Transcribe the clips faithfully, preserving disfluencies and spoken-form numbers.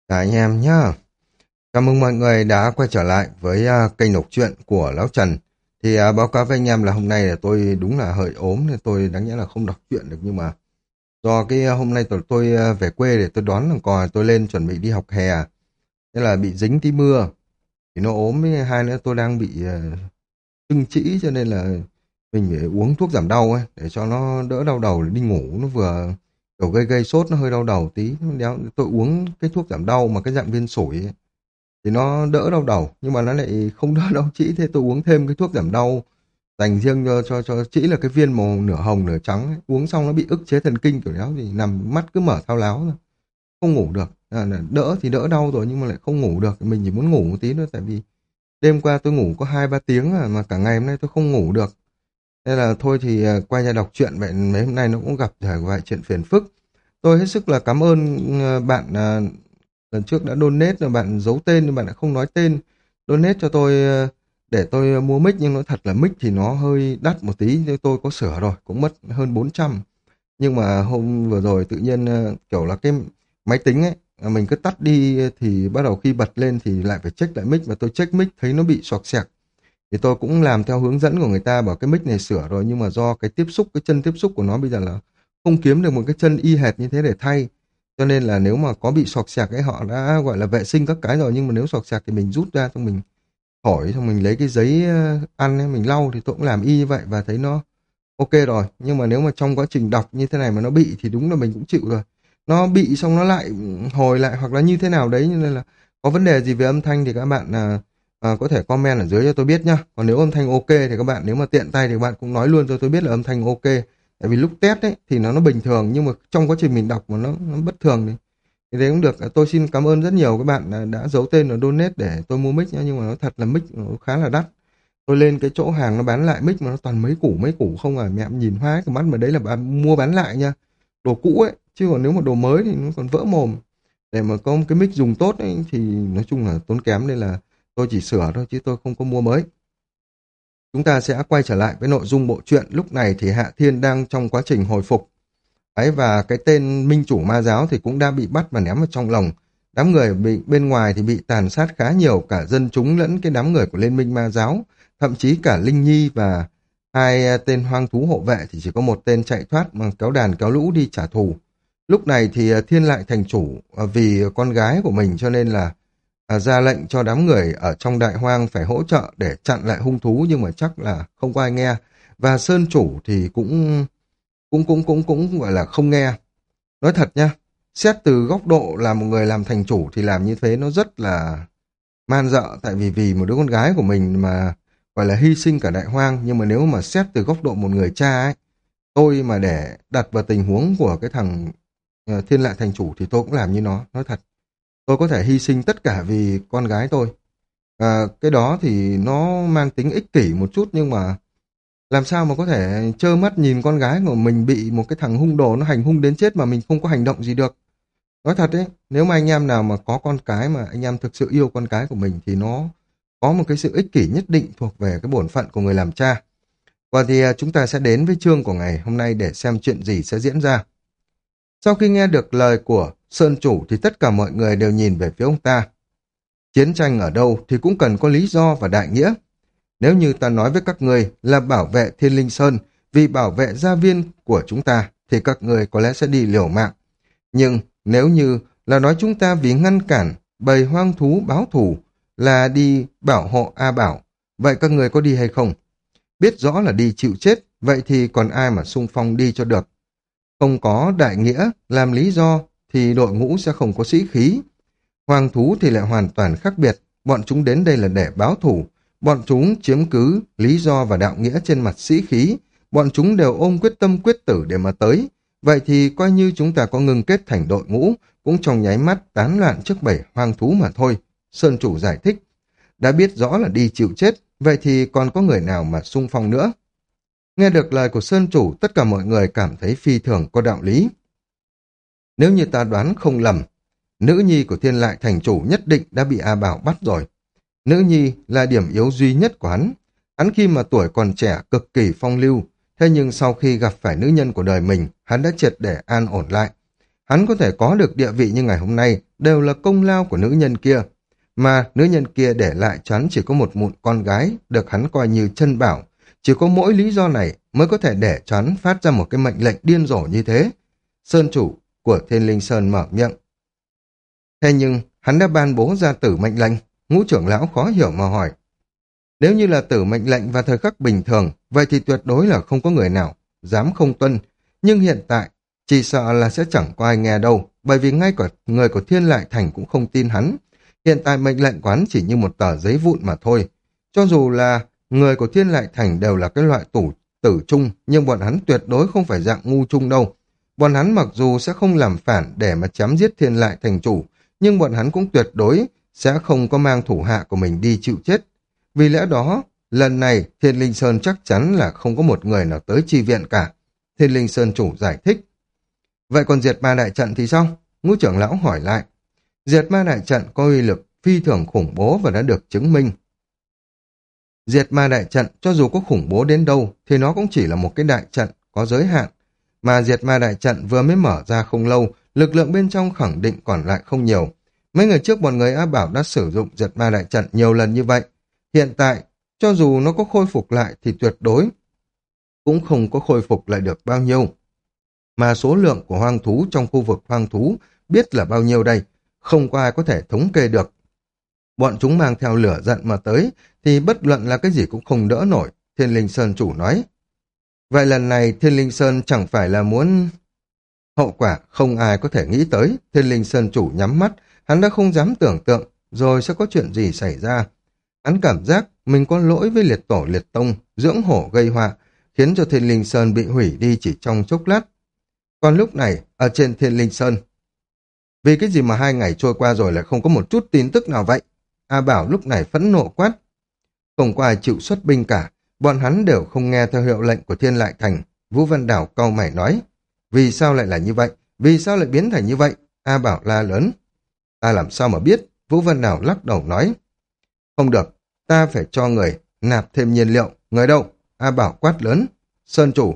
Cả anh em nhá. Chào mừng mọi người đã quay trở lại với à, kênh đọc truyện của Lão Trần. Thì à, báo cáo với anh em là hôm nay là tôi đúng là hơi ốm nên tôi đáng nhẽ là không đọc truyện được, nhưng mà do cái à, hôm nay tôi, tôi à, về quê để tôi đón thằng cò tôi lên chuẩn bị đi học hè, nên là bị dính tí mưa thì nó ốm, với hai nữa tôi đang bị à, sưng trĩ, cho nên là mình phải uống thuốc giảm đau ấy để cho nó đỡ đau đầu để đi ngủ. Nó vừa kiểu gây gây sốt, nó hơi đau đầu tí. Đéo- tôi uống cái thuốc giảm đau mà cái dạng viên sủi ấy, thì nó đỡ đau đầu nhưng mà nó lại không đỡ đau trĩ, thế tôi uống thêm cái thuốc giảm đau dành riêng cho cho cho trĩ, là cái viên màu nửa hồng nửa trắng ấy. Uống xong nó bị ức chế thần kinh kiểu đéo, thì nằm mắt cứ mở thao láo thôi, không ngủ được. À, là đỡ thì đỡ đau rồi nhưng mà lại không ngủ được, mình chỉ muốn ngủ một tí nữa, tại vì đêm qua tôi ngủ có hai ba tiếng à, mà cả ngày hôm nay tôi không ngủ được. Nên là thôi thì à, quay ra đọc truyện vậy. Mấy hôm nay nó cũng gặp phải vài chuyện phiền phức. Tôi hết sức là cảm ơn à, bạn à, lần trước đã donate, là bạn giấu tên nhưng bạn lại không nói tên. Donate cho tôi à, để tôi mua mic, nhưng nói thật là mic thì nó hơi đắt một tí, nên tôi có sửa rồi, cũng mất hơn bốn trăm. Nhưng mà hôm vừa rồi tự nhiên à, kiểu là cái máy tính ấy, à, mình cứ tắt đi thì bắt đầu khi bật lên thì lại phải check lại mic, và tôi check mic thấy nó bị xọc xẹt. Thì tôi cũng làm theo hướng dẫn của người ta, bảo cái mic này sửa rồi, nhưng mà do cái tiếp xúc, cái chân tiếp xúc của nó bây giờ là không kiếm được một cái chân y hệt như thế để thay. Cho nên là nếu mà có bị xọc xẹt ấy, họ đã gọi là vệ sinh các cái rồi, nhưng mà nếu xọc xẹt thì mình rút ra, xong mình hỏi, xong mình lấy cái giấy ờ, ăn ấy, mình lau, thì tôi cũng làm y như vậy và thấy nó ok rồi. Nhưng mà nếu mà trong quá trình đọc như thế này mà nó bị thì đúng là mình cũng chịu rồi. Nó bị xong nó lại hồi lại hoặc là như thế nào đấy, nên là có vấn đề gì về âm thanh thì các bạn à, à, có thể comment ở dưới cho tôi biết nhá. Còn nếu âm thanh ok thì các bạn, nếu mà tiện tay thì các bạn cũng nói luôn cho tôi biết là âm thanh ok. Tại vì lúc test ấy thì nó nó bình thường, nhưng mà trong quá trình mình đọc mà nó, nó bất thường thì, thì đấy cũng được. Tôi xin cảm ơn rất nhiều các bạn đã, đã giấu tên và donate để tôi mua mic nhá, nhưng mà nó thật là mic nó khá là đắt. Tôi lên cái chỗ hàng nó bán lại mic mà nó toàn mấy củ mấy củ không à, mẹ em nhìn hoa cái mắt, mà đấy là bán, mua bán lại nha, đồ cũ ấy, chứ còn nếu mà đồ mới thì nó còn vỡ mồm. Để mà có một cái mic dùng tốt ấy, thì nói chung là tốn kém, nên là tôi chỉ sửa thôi chứ tôi không có mua mới. Chúng ta sẽ quay trở lại với nội dung bộ truyện. Lúc này thì Hạ Thiên đang trong quá trình hồi phục ấy, và cái tên minh chủ ma giáo thì cũng đã bị bắt và ném vào trong lồng. Đám người bị, bên ngoài thì bị tàn sát khá nhiều, cả dân chúng lẫn cái đám người của Liên minh ma giáo, thậm chí cả Linh Nhi và hai à, tên hoang thú hộ vệ thì chỉ có một tên chạy thoát mà kéo đàn kéo lũ đi trả thù. Lúc này thì à, Thiên lại thành chủ à, vì con gái của mình, cho nên là à, ra lệnh cho đám người ở trong đại hoang phải hỗ trợ để chặn lại hung thú, nhưng mà chắc là không có ai nghe. Và Sơn chủ thì cũng cũng cũng cũng cũng gọi là không nghe. Nói thật nha, xét từ góc độ là một người làm thành chủ thì làm như thế nó rất là man dợ, tại vì vì một đứa con gái của mình mà gọi là hy sinh cả đại hoang. Nhưng mà nếu mà xét từ góc độ một người cha ấy, tôi mà để đặt vào tình huống của cái thằng ờ, Thiên Lại thành chủ thì tôi cũng làm như nó. Nói thật, tôi có thể hy sinh tất cả vì con gái tôi. À, cái đó thì nó mang tính ích kỷ một chút, nhưng mà làm sao mà có thể trơ mắt nhìn con gái của mình bị một cái thằng hung đồ nó hành hung đến chết mà mình không có hành động gì được. Nói thật đấy, nếu mà anh em nào mà có con cái mà anh em thực sự yêu con cái của mình thì nó có một cái sự ích kỷ nhất định thuộc về cái bổn phận của người làm cha. Và thì à, chúng ta sẽ đến với chương của ngày hôm nay để xem chuyện gì sẽ diễn ra. Sau khi nghe được lời của Sơn Chủ thì tất cả mọi người đều nhìn về phía ông ta. Chiến tranh ở đâu thì cũng cần có lý do và đại nghĩa. Nếu như ta nói với các người là bảo vệ Thiên Linh Sơn vì bảo vệ gia viên của chúng ta thì các người có lẽ sẽ đi liều mạng. Nhưng nếu như là nói chúng ta vì ngăn cản bầy hoang thú báo thù là đi bảo hộ A Bảo, vậy các người có đi hay không? Biết rõ là đi chịu chết, vậy thì còn ai mà xung phong đi cho được? Không có đại nghĩa làm lý do thì đội ngũ sẽ không có sĩ khí. Hoàng thú thì lại hoàn toàn khác biệt, bọn chúng đến đây là để báo thù, bọn chúng chiếm cứ lý do và đạo nghĩa trên mặt sĩ khí, bọn chúng đều ôm quyết tâm quyết tử để mà tới, vậy thì coi như chúng ta có ngừng kết thành đội ngũ, cũng trong nháy mắt tán loạn trước bầy hoang thú mà thôi. Sơn chủ giải thích, đã biết rõ là đi chịu chết, vậy thì còn có người nào mà xung phong nữa? Nghe được lời của Sơn chủ, tất cả mọi người cảm thấy phi thường có đạo lý. Nếu như ta đoán không lầm, nữ nhi của Thiên Lại thành chủ nhất định đã bị A Bảo bắt rồi. Nữ nhi là điểm yếu duy nhất của hắn. Hắn khi mà tuổi còn trẻ cực kỳ phong lưu, thế nhưng sau khi gặp phải nữ nhân của đời mình, hắn đã triệt để an ổn lại. Hắn có thể có được địa vị như ngày hôm nay đều là công lao của nữ nhân kia. Mà nữ nhân kia để lại cho hắn chỉ có một mụn con gái, được hắn coi như chân bảo. Chỉ có mỗi lý do này mới có thể để cho hắn phát ra một cái mệnh lệnh điên rồ như thế. Sơn chủ của Thiên Linh Sơn mở miệng. Thế nhưng hắn đã ban bố ra tử mệnh lệnh, Ngũ trưởng lão khó hiểu mà hỏi. Nếu như là tử mệnh lệnh và thời khắc bình thường, vậy thì tuyệt đối là không có người nào dám không tuân. Nhưng hiện tại, chỉ sợ là sẽ chẳng có ai nghe đâu, bởi vì ngay cả người của Thiên Lại Thành cũng không tin hắn. Hiện tại mệnh lệnh của hắn chỉ như một tờ giấy vụn mà thôi. Cho dù là người của Thiên Lại Thành đều là cái loại tủ tử trung, nhưng bọn hắn tuyệt đối không phải dạng ngu trung đâu. Bọn hắn mặc dù sẽ không làm phản để mà chém giết Thiên Lại Thành chủ, nhưng bọn hắn cũng tuyệt đối sẽ không có mang thủ hạ của mình đi chịu chết. Vì lẽ đó, lần này Thiên Linh Sơn chắc chắn là không có một người nào tới chi viện cả. Thiên Linh Sơn chủ giải thích. Vậy còn diệt ma đại trận thì sao? Ngũ trưởng lão hỏi lại. Diệt ma đại trận có uy lực phi thường khủng bố và đã được chứng minh. Diệt ma đại trận cho dù có khủng bố đến đâu thì nó cũng chỉ là một cái đại trận có giới hạn. Mà diệt ma đại trận vừa mới mở ra không lâu, lực lượng bên trong khẳng định còn lại không nhiều. Mấy ngày trước bọn người A Bảo đã sử dụng diệt ma đại trận nhiều lần như vậy. Hiện tại, cho dù nó có khôi phục lại thì tuyệt đối cũng không có khôi phục lại được bao nhiêu. Mà số lượng của hoang thú trong khu vực hoang thú biết là bao nhiêu đây, không có ai có thể thống kê được. Bọn chúng mang theo lửa giận mà tới, thì bất luận là cái gì cũng không đỡ nổi, Thiên Linh Sơn chủ nói. Vậy lần này Thiên Linh Sơn chẳng phải là muốn... Hậu quả không ai có thể nghĩ tới, Thiên Linh Sơn chủ nhắm mắt, hắn đã không dám tưởng tượng, rồi sẽ có chuyện gì xảy ra. Hắn cảm giác mình có lỗi với liệt tổ liệt tông, dưỡng hổ gây họa, khiến cho Thiên Linh Sơn bị hủy đi chỉ trong chốc lát. Còn lúc này, ở trên Thiên Linh Sơn, vì cái gì mà hai ngày trôi qua rồi lại không có một chút tin tức nào vậy? A Bảo lúc này phẫn nộ quát. Không có ai chịu xuất binh cả, bọn hắn đều không nghe theo hiệu lệnh của Thiên Lại Thành. Vũ Văn Đảo cau mày nói. Vì sao lại là như vậy? Vì sao lại biến thành như vậy? A Bảo la lớn. Ta làm sao mà biết? Vũ Văn Đảo lắc đầu nói. Không được, ta phải cho người nạp thêm nhiên liệu. Người đâu? A Bảo quát lớn. Sơn chủ,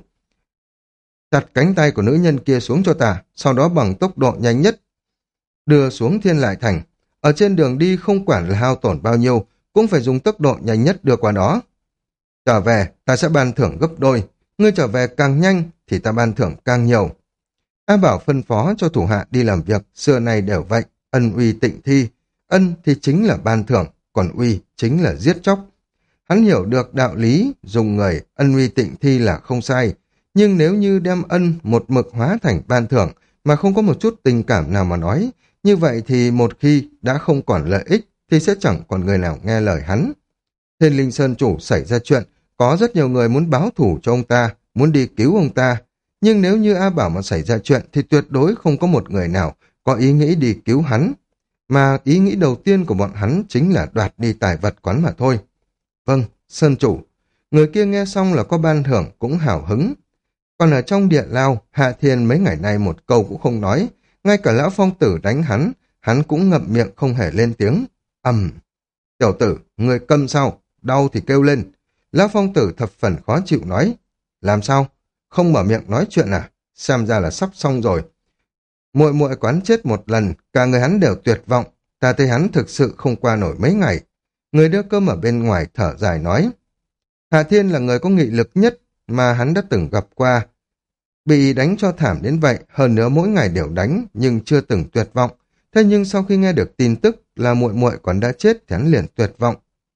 chặt cánh tay của nữ nhân kia xuống cho ta, sau đó bằng tốc độ nhanh nhất đưa xuống Thiên Lại Thành. Ở trên đường đi không quản là hao tổn bao nhiêu, cũng phải dùng tốc độ nhanh nhất đưa qua đó. Trở về, ta sẽ ban thưởng gấp đôi. Ngươi trở về càng nhanh thì ta ban thưởng càng nhiều. A Bảo phân phó cho thủ hạ đi làm việc, xưa nay đều vậy, ân uy tịnh thi. Ân thì chính là ban thưởng, còn uy chính là giết chóc. Hắn hiểu được đạo lý, dùng người ân uy tịnh thi là không sai. Nhưng nếu như đem ân một mực hóa thành ban thưởng mà không có một chút tình cảm nào mà nói, như vậy thì một khi đã không còn lợi ích thì sẽ chẳng còn người nào nghe lời hắn. Thiên Linh Sơn chủ xảy ra chuyện, có rất nhiều người muốn báo thủ cho ông ta, muốn đi cứu ông ta. Nhưng nếu như A Bảo mà xảy ra chuyện thì tuyệt đối không có một người nào có ý nghĩ đi cứu hắn. Mà ý nghĩ đầu tiên của bọn hắn chính là đoạt đi tài vật quán mà thôi. Vâng, Sơn chủ. Người kia nghe xong là có ban thưởng cũng hào hứng. Còn ở trong địa lao, Hạ Thiên mấy ngày nay một câu cũng không nói. Ngay cả lão phong tử đánh hắn, hắn cũng ngậm miệng không hề lên tiếng. Ầm. Tiểu tử, người câm sao? Đau thì kêu lên. Lão phong tử thập phần khó chịu nói. Làm sao? Không mở miệng nói chuyện à? Xem ra là sắp xong rồi. Muội muội quán chết một lần, cả người hắn đều tuyệt vọng. Ta thấy hắn thực sự không qua nổi mấy ngày. Người đưa cơm ở bên ngoài thở dài nói. Hạ Thiên là người có nghị lực nhất mà hắn đã từng gặp qua. Bị đánh cho thảm đến vậy, hơn nữa mỗi ngày đều đánh, nhưng chưa từng tuyệt vọng. Thế nhưng sau khi nghe được tin tức là muội muội còn đã chết thì hắn liền tuyệt vọng.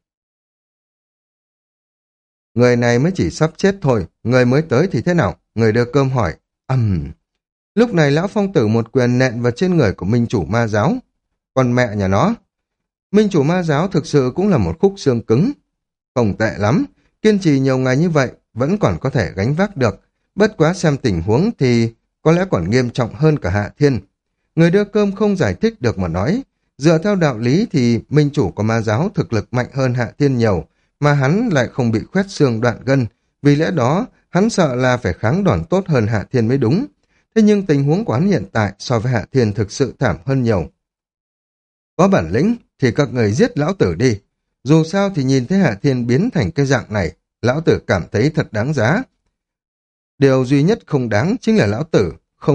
Người này mới chỉ sắp chết thôi, người mới tới thì thế nào? Người đưa cơm hỏi. Ầm. Uhm. Lúc này lão phong tử một quyền nện vào trên người của minh chủ ma giáo. Còn mẹ nhà nó. Minh chủ ma giáo thực sự cũng là một khúc xương cứng. Không tệ lắm, kiên trì nhiều ngày như vậy vẫn còn có thể gánh vác được. Bất quá xem tình huống thì có lẽ còn nghiêm trọng hơn cả Hạ Thiên. Người đưa cơm không giải thích được mà nói. Dựa theo đạo lý thì minh chủ của ma giáo thực lực mạnh hơn Hạ Thiên nhiều, mà hắn lại không bị khoét xương đoạn gân. Vì lẽ đó, hắn sợ là phải kháng đòn tốt hơn Hạ Thiên mới đúng. Thế nhưng tình huống của hắn hiện tại so với Hạ Thiên thực sự thảm hơn nhiều. Có bản lĩnh thì các người giết lão tử đi. Dù sao thì nhìn thấy Hạ Thiên biến thành cái dạng này, lão tử cảm thấy thật đáng giá. Điều duy nhất không đáng chính là lão tử không thể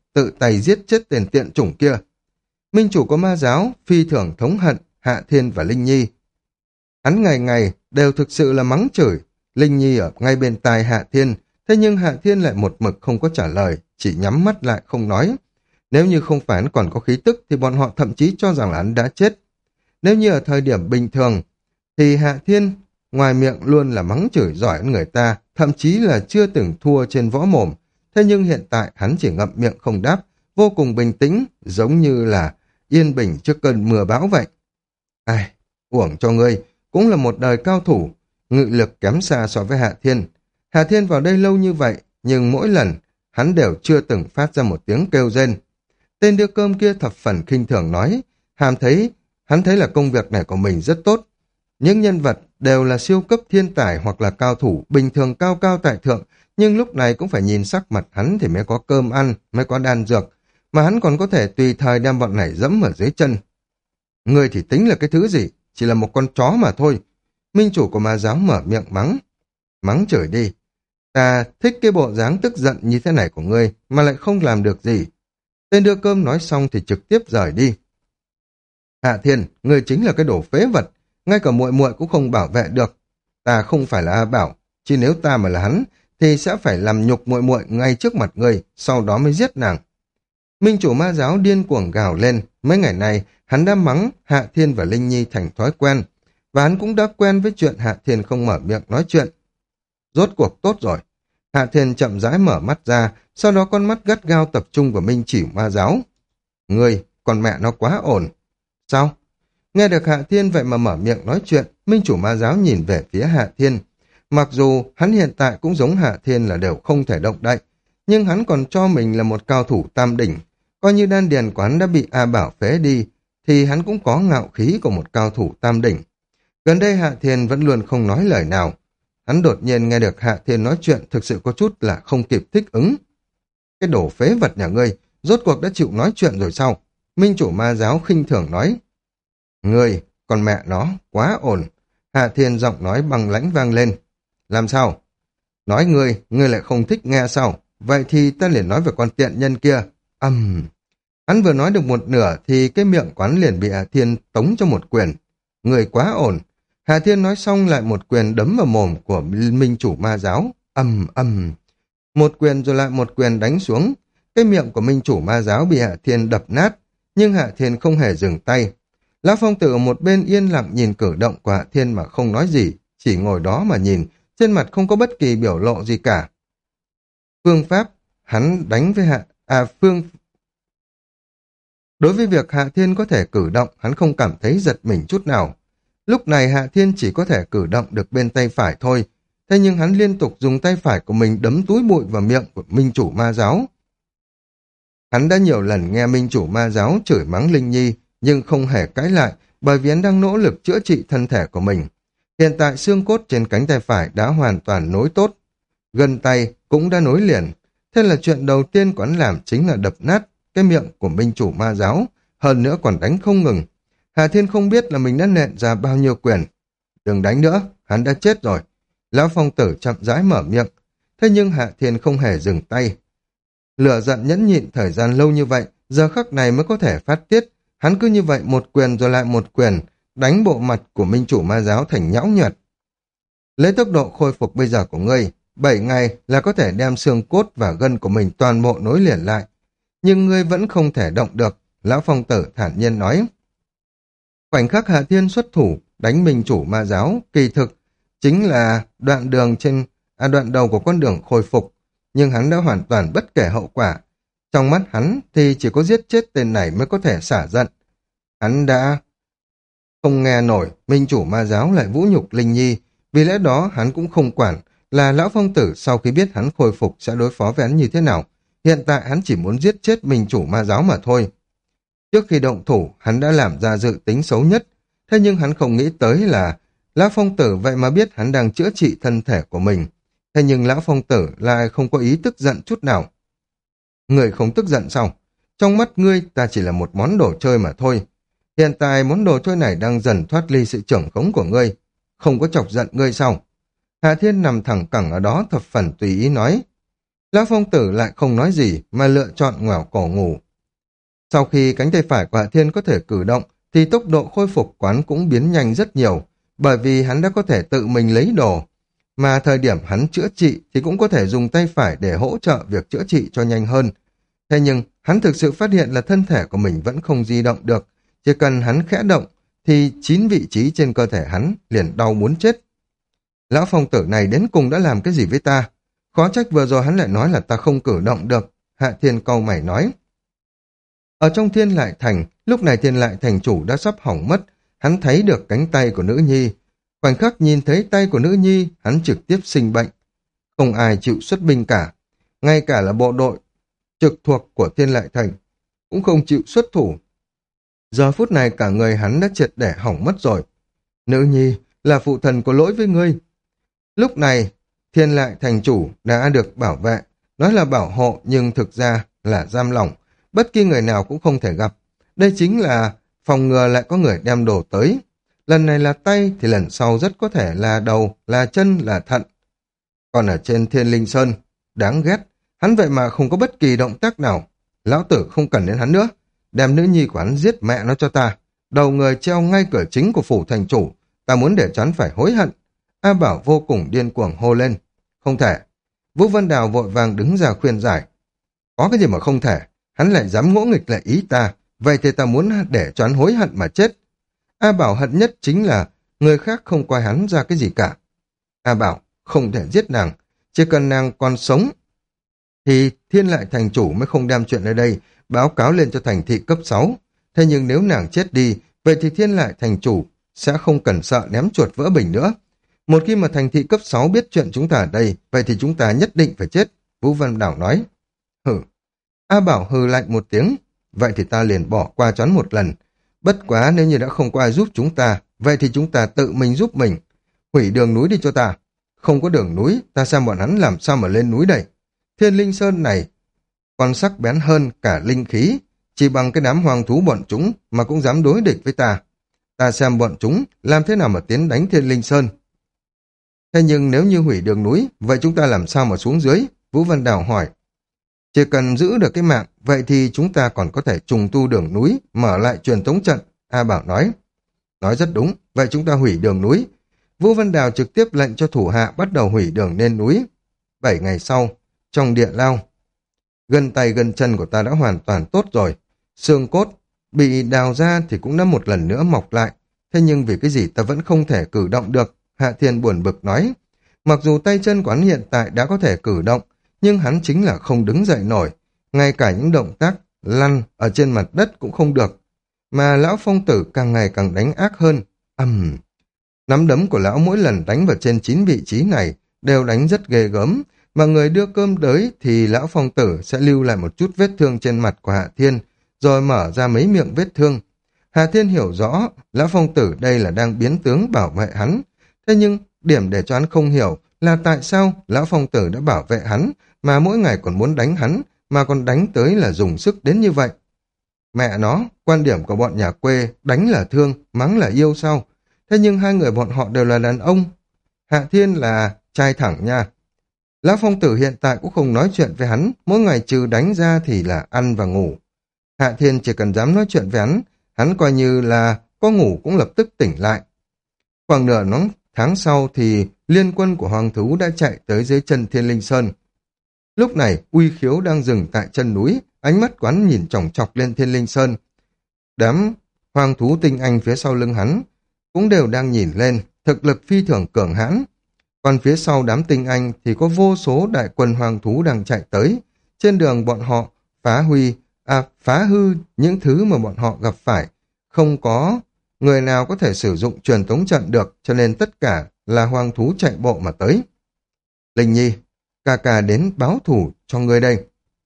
tự tay giết chết tên tiện chủng kia. Minh chủ của ma giáo phi thường thống hận Hạ Thiên và Linh Nhi. Hắn ngày ngày đều thực sự là mắng chửi. Linh Nhi ở ngay bên tai Hạ Thiên, thế nhưng Hạ Thiên lại một mực không có trả lời, chỉ nhắm mắt lại không nói. Nếu như không phải hắn còn có khí tức thì bọn họ thậm chí cho rằng là hắn đã chết. Nếu như ở thời điểm bình thường thì Hạ Thiên ngoài miệng luôn là mắng chửi giỏi hơn người ta, thậm chí là chưa từng thua trên võ mồm. Thế nhưng hiện tại hắn chỉ ngậm miệng không đáp, vô cùng bình tĩnh, giống như là yên bình trước cơn mưa bão vậy. Ai, uổng cho ngươi, cũng là một đời cao thủ, ngự lực kém xa so với Hạ Thiên. Hạ Thiên vào đây lâu như vậy, nhưng mỗi lần hắn đều chưa từng phát ra một tiếng kêu rên. Tên đưa cơm kia thập phần khinh thường nói, hàm thấy, hắn thấy là công việc này của mình rất tốt. Những nhân vật đều là siêu cấp thiên tài hoặc là cao thủ, bình thường cao cao tại thượng, nhưng lúc này cũng phải nhìn sắc mặt hắn thì mới có cơm ăn, mới có đan dược, mà hắn còn có thể tùy thời đem bọn này dẫm ở dưới chân. Người thì tính là cái thứ gì, chỉ là một con chó mà thôi. Minh chủ của ma giáo mở miệng mắng. Mắng chửi đi. Ta thích cái bộ dáng tức giận như thế này của ngươi, mà lại không làm được gì. Tên đưa cơm nói xong thì trực tiếp rời đi. Hạ Thiên, ngươi chính là cái đồ phế vật, ngay cả muội muội cũng không bảo vệ được. Ta không phải là A Bảo, chỉ nếu ta mà là hắn, thì sẽ phải làm nhục muội muội ngay trước mặt ngươi, sau đó mới giết nàng. Minh chủ ma giáo điên cuồng gào lên, mấy ngày này hắn đã mắng Hạ Thiên và Linh Nhi thành thói quen, và hắn cũng đã quen với chuyện Hạ Thiên không mở miệng nói chuyện. Rốt cuộc tốt rồi. Hạ Thiên chậm rãi mở mắt ra, sau đó con mắt gắt gao tập trung vào Minh chủ ma giáo. Ngươi, con mẹ nó quá ổn. Sao? Nghe được Hạ Thiên vậy mà mở miệng nói chuyện, Minh chủ ma giáo nhìn về phía Hạ Thiên. Mặc dù hắn hiện tại cũng giống Hạ Thiên là đều không thể động đậy, nhưng hắn còn cho mình là một cao thủ tam đỉnh. Coi như đan điền của hắn đã bị A Bảo phế đi, thì hắn cũng có ngạo khí của một cao thủ tam đỉnh. Gần đây Hạ Thiên vẫn luôn không nói lời nào. Hắn đột nhiên nghe được Hạ Thiên nói chuyện thực sự có chút là không kịp thích ứng. Cái đồ phế vật nhà ngươi, rốt cuộc đã chịu nói chuyện rồi sao? Minh chủ ma giáo khinh thường nói. Ngươi, con mẹ nó, quá ổn. Hạ Thiên giọng nói bằng lãnh vang lên. Làm sao? Nói ngươi, ngươi lại không thích nghe sao? Vậy thì ta liền nói về con tiện nhân kia. Âm... Uhm. Hắn vừa nói được một nửa thì cái miệng quán liền bị Hạ Thiên tống cho một quyền. Người quá ổn. Hạ Thiên nói xong lại một quyền đấm vào mồm của minh chủ ma giáo. Âm âm. Một quyền rồi lại một quyền đánh xuống. Cái miệng của minh chủ ma giáo bị Hạ Thiên đập nát. Nhưng Hạ Thiên không hề dừng tay. Lão Phong Tử ở một bên yên lặng nhìn cử động của Hạ Thiên mà không nói gì. Chỉ ngồi đó mà nhìn. Trên mặt không có bất kỳ biểu lộ gì cả. Phương pháp hắn đánh với Hạ... À Phương... Đối với việc Hạ Thiên có thể cử động, hắn không cảm thấy giật mình chút nào. Lúc này Hạ Thiên chỉ có thể cử động được bên tay phải thôi, thế nhưng hắn liên tục dùng tay phải của mình đấm túi bụi vào miệng của minh chủ ma giáo. Hắn đã nhiều lần nghe minh chủ ma giáo chửi mắng Linh Nhi, nhưng không hề cãi lại, bởi vì hắn đang nỗ lực chữa trị thân thể của mình. Hiện tại xương cốt trên cánh tay phải đã hoàn toàn nối tốt, gân tay cũng đã nối liền. Thế là chuyện đầu tiên của hắn làm chính là đập nát cái miệng của minh chủ ma giáo, hơn nữa còn đánh không ngừng. Hạ Thiên không biết là mình đã nện ra bao nhiêu quyền. Đừng đánh nữa, hắn đã chết rồi. Lão Phong Tử chậm rãi mở miệng. Thế nhưng Hạ Thiên không hề dừng tay. Lửa giận nhẫn nhịn thời gian lâu như vậy, giờ khắc này mới có thể phát tiết. Hắn cứ như vậy một quyền rồi lại một quyền, đánh bộ mặt của minh chủ ma giáo thành nhão nhợt. Lấy tốc độ khôi phục bây giờ của ngươi, bảy ngày là có thể đem xương cốt và gân của mình toàn bộ nối liền lại. Nhưng ngươi vẫn không thể động được, Lão Phong Tử thản nhiên nói. Khoảnh khắc Hạ Thiên xuất thủ, đánh minh chủ ma giáo, kỳ thực, chính là đoạn đường trên, à đoạn đầu của con đường khôi phục, nhưng hắn đã hoàn toàn bất kể hậu quả. Trong mắt hắn thì chỉ có giết chết tên này mới có thể xả giận. Hắn đã không nghe nổi minh chủ ma giáo lại vũ nhục Linh Nhi, vì lẽ đó hắn cũng không quản là Lão Phong Tử sau khi biết hắn khôi phục sẽ đối phó với hắn như thế nào. Hiện tại hắn chỉ muốn giết chết minh chủ ma giáo mà thôi. Trước khi động thủ, hắn đã làm ra dự tính xấu nhất, thế nhưng hắn không nghĩ tới là Lão Phong Tử vậy mà biết hắn đang chữa trị thân thể của mình. Thế nhưng Lão Phong Tử lại không có ý tức giận chút nào. Người không tức giận sao? Trong mắt ngươi ta chỉ là một món đồ chơi mà thôi. Hiện tại món đồ chơi này đang dần thoát ly sự trưởng khống của ngươi. Không có chọc giận ngươi sao? Hạ Thiên nằm thẳng cẳng ở đó thập phần tùy ý nói. Lão phong tử lại không nói gì mà lựa chọn ngoẻo cổ ngủ. Sau khi cánh tay phải của Hạ Thiên có thể cử động, thì tốc độ khôi phục quán cũng biến nhanh rất nhiều, bởi vì hắn đã có thể tự mình lấy đồ. Mà thời điểm hắn chữa trị thì cũng có thể dùng tay phải để hỗ trợ việc chữa trị cho nhanh hơn. Thế nhưng, hắn thực sự phát hiện là thân thể của mình vẫn không di động được. Chỉ cần hắn khẽ động, thì chín vị trí trên cơ thể hắn liền đau muốn chết. Lão phong tử này đến cùng đã làm cái gì với ta? Khó trách vừa rồi hắn lại nói là ta không cử động được. Hạ Thiên cau mày nói. Ở trong Thiên Lại Thành, lúc này Thiên Lại Thành chủ đã sắp hỏng mất. Hắn thấy được cánh tay của nữ nhi. Khoảnh khắc nhìn thấy tay của nữ nhi, hắn trực tiếp sinh bệnh. Không ai chịu xuất binh cả. Ngay cả là bộ đội trực thuộc của Thiên Lại Thành cũng không chịu xuất thủ. Giờ phút này cả người hắn đã triệt để hỏng mất rồi. Nữ nhi là phụ thần có lỗi với ngươi. Lúc này, Thiên Lại Thành chủ đã được bảo vệ. Nói là bảo hộ nhưng thực ra là giam lỏng. Bất kỳ người nào cũng không thể gặp. Đây chính là phòng ngừa lại có người đem đồ tới. Lần này là tay thì lần sau rất có thể là đầu, là chân, là thận. Còn ở trên Thiên Linh Sơn, đáng ghét. Hắn vậy mà không có bất kỳ động tác nào. Lão tử không cần đến hắn nữa. Đem nữ nhi của hắn giết mẹ nó cho ta. Đầu người treo ngay cửa chính của phủ thành chủ. Ta muốn để cho hắn phải hối hận. A Bảo vô cùng điên cuồng hô lên. Không thể. Vũ Vân Đào vội vàng đứng ra khuyên giải. Có cái gì mà không thể. Hắn lại dám ngỗ nghịch lại ý ta. Vậy thì ta muốn để cho hắn hối hận mà chết. A Bảo hận nhất chính là người khác không coi hắn ra cái gì cả. A Bảo không thể giết nàng. Chỉ cần nàng còn sống thì Thiên Lại Thành chủ mới không đem chuyện ở đây báo cáo lên cho thành thị cấp sáu. Thế nhưng nếu nàng chết đi, vậy thì Thiên Lại Thành chủ sẽ không cần sợ ném chuột vỡ bình nữa. Một khi mà thành thị cấp sáu biết chuyện chúng ta ở đây, vậy thì chúng ta nhất định phải chết, Vũ Văn Đảo nói. Hừ. A Bảo hừ lạnh một tiếng, vậy thì ta liền bỏ qua choán một lần. Bất quá nếu như đã không có ai giúp chúng ta, vậy thì chúng ta tự mình giúp mình. Hủy đường núi đi cho ta. Không có đường núi, ta xem bọn hắn làm sao mà lên núi đây. Thiên Linh Sơn này còn sắc bén hơn cả linh khí, chỉ bằng cái đám hoàng thú bọn chúng mà cũng dám đối địch với ta. Ta xem bọn chúng làm thế nào mà tiến đánh Thiên Linh Sơn. Thế nhưng nếu như hủy đường núi, vậy chúng ta làm sao mà xuống dưới? Vũ Văn Đào hỏi. Chỉ cần giữ được cái mạng, vậy thì chúng ta còn có thể trùng tu đường núi, mở lại truyền tống trận, A Bảo nói. Nói rất đúng, vậy chúng ta hủy đường núi. Vũ Văn Đào trực tiếp lệnh cho thủ hạ bắt đầu hủy đường lên núi. Bảy ngày sau, trong địa lao, gân tay gân chân của ta đã hoàn toàn tốt rồi. Xương cốt bị đào ra thì cũng đã một lần nữa mọc lại. Thế nhưng vì cái gì ta vẫn không thể cử động được? Hạ Thiên buồn bực nói. Mặc dù tay chân của hắn hiện tại đã có thể cử động, nhưng hắn chính là không đứng dậy nổi. Ngay cả những động tác lăn ở trên mặt đất cũng không được. Mà lão phong tử càng ngày càng đánh ác hơn. Ầm. Uhm. Nắm đấm của lão mỗi lần đánh vào trên chín vị trí này đều đánh rất ghê gớm. Mà người đưa cơm tới thì lão phong tử sẽ lưu lại một chút vết thương trên mặt của Hạ Thiên, rồi mở ra mấy miệng vết thương. Hạ Thiên hiểu rõ, lão phong tử đây là đang biến tướng bảo vệ hắn. Thế nhưng, điểm để cho hắn không hiểu là tại sao lão phong tử đã bảo vệ hắn, mà mỗi ngày còn muốn đánh hắn, mà còn đánh tới là dùng sức đến như vậy. Mẹ nó, quan điểm của bọn nhà quê, đánh là thương, mắng là yêu sao? Thế nhưng hai người bọn họ đều là đàn ông. Hạ Thiên là trai thẳng nha. Lão phong tử hiện tại cũng không nói chuyện với hắn, mỗi ngày trừ đánh ra thì là ăn và ngủ. Hạ Thiên chỉ cần dám nói chuyện với hắn, hắn coi như là có ngủ cũng lập tức tỉnh lại. Khoảng nửa nóng tháng sau thì liên quân của hoàng thú đã chạy tới dưới chân Thiên Linh Sơn. Lúc này, Uy Khiếu đang dừng tại chân núi, ánh mắt quán nhìn chòng chọc lên Thiên Linh Sơn. Đám hoàng thú tinh anh phía sau lưng hắn cũng đều đang nhìn lên, thực lực phi thường cường hãn. Còn phía sau đám tinh anh thì có vô số đại quân hoàng thú đang chạy tới. Trên đường bọn họ phá huy, à, phá hư những thứ mà bọn họ gặp phải. Không có người nào có thể sử dụng truyền tống trận được, cho nên tất cả là hoàng thú chạy bộ mà tới. Linh Nhi, ca ca đến báo thủ cho người đây.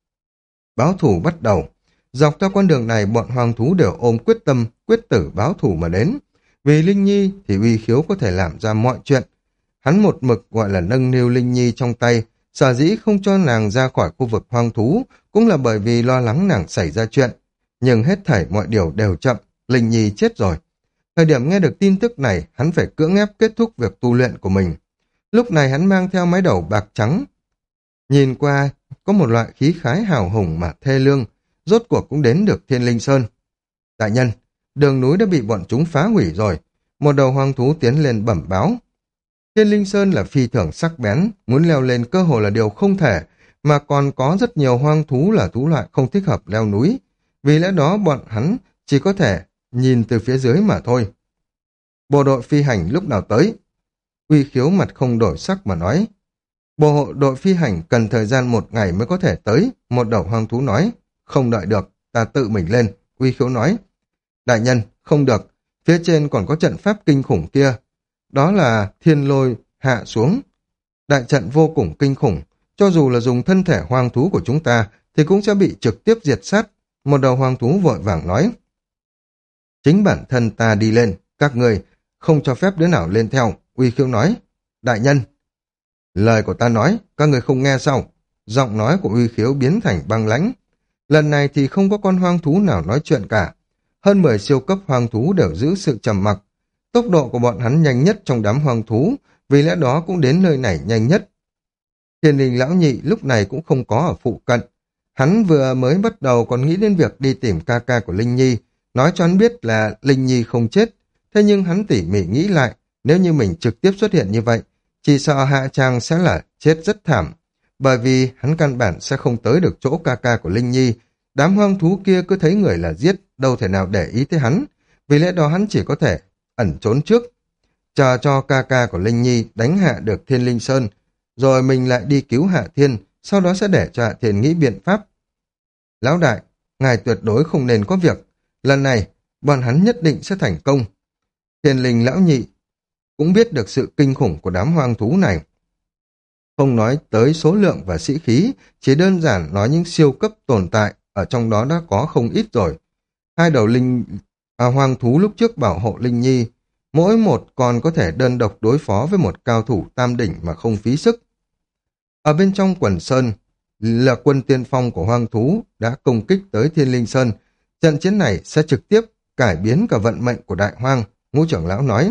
Báo thủ bắt đầu. Dọc theo con đường này bọn hoàng thú đều ôm quyết tâm, quyết tử báo thủ mà đến. Vì Linh Nhi thì Uy Khiếu có thể làm ra mọi chuyện. Hắn một mực gọi là nâng niu Linh Nhi trong tay, sở dĩ không cho nàng ra khỏi khu vực hoang thú, cũng là bởi vì lo lắng nàng xảy ra chuyện. Nhưng hết thảy mọi điều đều chậm, Linh Nhi chết rồi. Thời điểm nghe được tin tức này, hắn phải cưỡng ép kết thúc việc tu luyện của mình. Lúc này hắn mang theo mái đầu bạc trắng. Nhìn qua có một loại khí khái hào hùng mà thê lương, rốt cuộc cũng đến được Thiên Linh Sơn. Đại nhân, đường núi đã bị bọn chúng phá hủy rồi. Một đầu hoang thú tiến lên bẩm báo. Thiên Linh Sơn là phi thường sắc bén, muốn leo lên cơ hồ là điều không thể, mà còn có rất nhiều hoang thú là thú loại không thích hợp leo núi. Vì lẽ đó bọn hắn chỉ có thể nhìn từ phía dưới mà thôi. Bộ đội phi hành lúc nào tới? Uy Khiếu mặt không đổi sắc mà nói. Bộ đội phi hành cần thời gian một ngày mới có thể tới, một đầu hoang thú nói. Không đợi được, ta tự mình lên, Uy Khiếu nói. Đại nhân, không được, phía trên còn có trận pháp kinh khủng kia. Đó là thiên lôi hạ xuống. Đại trận vô cùng kinh khủng, cho dù là dùng thân thể hoang thú của chúng ta thì cũng sẽ bị trực tiếp diệt sát. Một đầu hoang thú vội vàng nói. Chính bản thân ta đi lên, các người không cho phép đứa nào lên theo, Uy Khiếu nói. Đại nhân, lời của ta nói, các người không nghe sao? Giọng nói của Uy Khiếu biến thành băng lãnh. Lần này thì không có con hoang thú nào nói chuyện cả. Hơn mười siêu cấp hoang thú đều giữ sự trầm mặc. Tốc độ của bọn hắn nhanh nhất trong đám hoang thú, vì lẽ đó cũng đến nơi này nhanh nhất. Thiên Đình lão nhị lúc này cũng không có ở phụ cận. Hắn vừa mới bắt đầu còn nghĩ đến việc đi tìm ca ca của Linh Nhi, nói cho hắn biết là Linh Nhi không chết. Thế nhưng hắn tỉ mỉ nghĩ lại, nếu như mình trực tiếp xuất hiện như vậy, chỉ sợ hạ trang sẽ là chết rất thảm. Bởi vì hắn căn bản sẽ không tới được chỗ ca ca của Linh Nhi. Đám hoang thú kia cứ thấy người là giết, đâu thể nào để ý tới hắn. Vì lẽ đó hắn chỉ có thể ẩn trốn trước, chờ cho ca ca của Linh Nhi đánh hạ được Thiên Linh Sơn, rồi mình lại đi cứu Hạ Thiên, sau đó sẽ để cho Hạ Thiên nghĩ biện pháp. Lão đại, ngài tuyệt đối không nên có việc, lần này bọn hắn nhất định sẽ thành công. Thiên Linh lão nhị cũng biết được sự kinh khủng của đám hoang thú này. Không nói tới số lượng và sĩ khí, chỉ đơn giản nói những siêu cấp tồn tại, ở trong đó đã có không ít rồi. Hai đầu linh à, hoang thú lúc trước bảo hộ Linh Nhi, mỗi một còn có thể đơn độc đối phó với một cao thủ tam đỉnh mà không phí sức. Ở bên trong quần sơn, là quân tiên phong của hoang thú đã công kích tới Thiên Linh Sơn. Trận chiến này sẽ trực tiếp cải biến cả vận mệnh của đại hoang, Ngũ trưởng lão nói.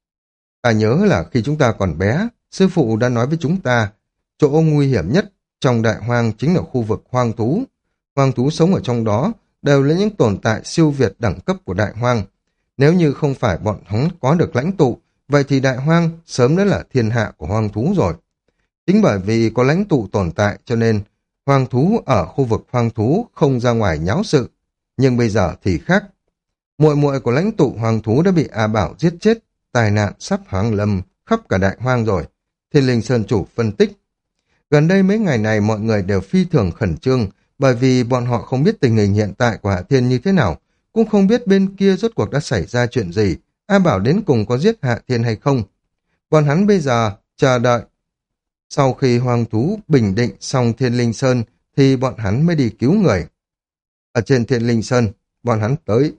Ta nhớ là khi chúng ta còn bé, sư phụ đã nói với chúng ta, chỗ nguy hiểm nhất trong đại hoang chính là khu vực hoang thú. Hoang thú sống ở trong đó đều là những tồn tại siêu việt đẳng cấp của đại hoang. Nếu như không phải bọn hắn có được lãnh tụ, vậy thì đại hoang sớm đã là thiên hạ của hoang thú rồi. Chính bởi vì có lãnh tụ tồn tại cho nên hoang thú ở khu vực hoang thú không ra ngoài nháo sự. Nhưng bây giờ thì khác. Muội muội của lãnh tụ hoang thú đã bị A Bảo giết chết, tai nạn sắp hoang lâm khắp cả đại hoang rồi. Thiên Linh Sơn chủ phân tích. Gần đây mấy ngày này mọi người đều phi thường khẩn trương, bởi vì bọn họ không biết tình hình hiện tại của Hạ Thiên như thế nào, cũng không biết bên kia rốt cuộc đã xảy ra chuyện gì, A Bảo đến cùng có giết Hạ Thiên hay không. Bọn hắn bây giờ chờ đợi. Sau khi hoang thú bình định xong Thiên Linh Sơn thì bọn hắn mới đi cứu người. Ở trên Thiên Linh Sơn, bọn hắn tới.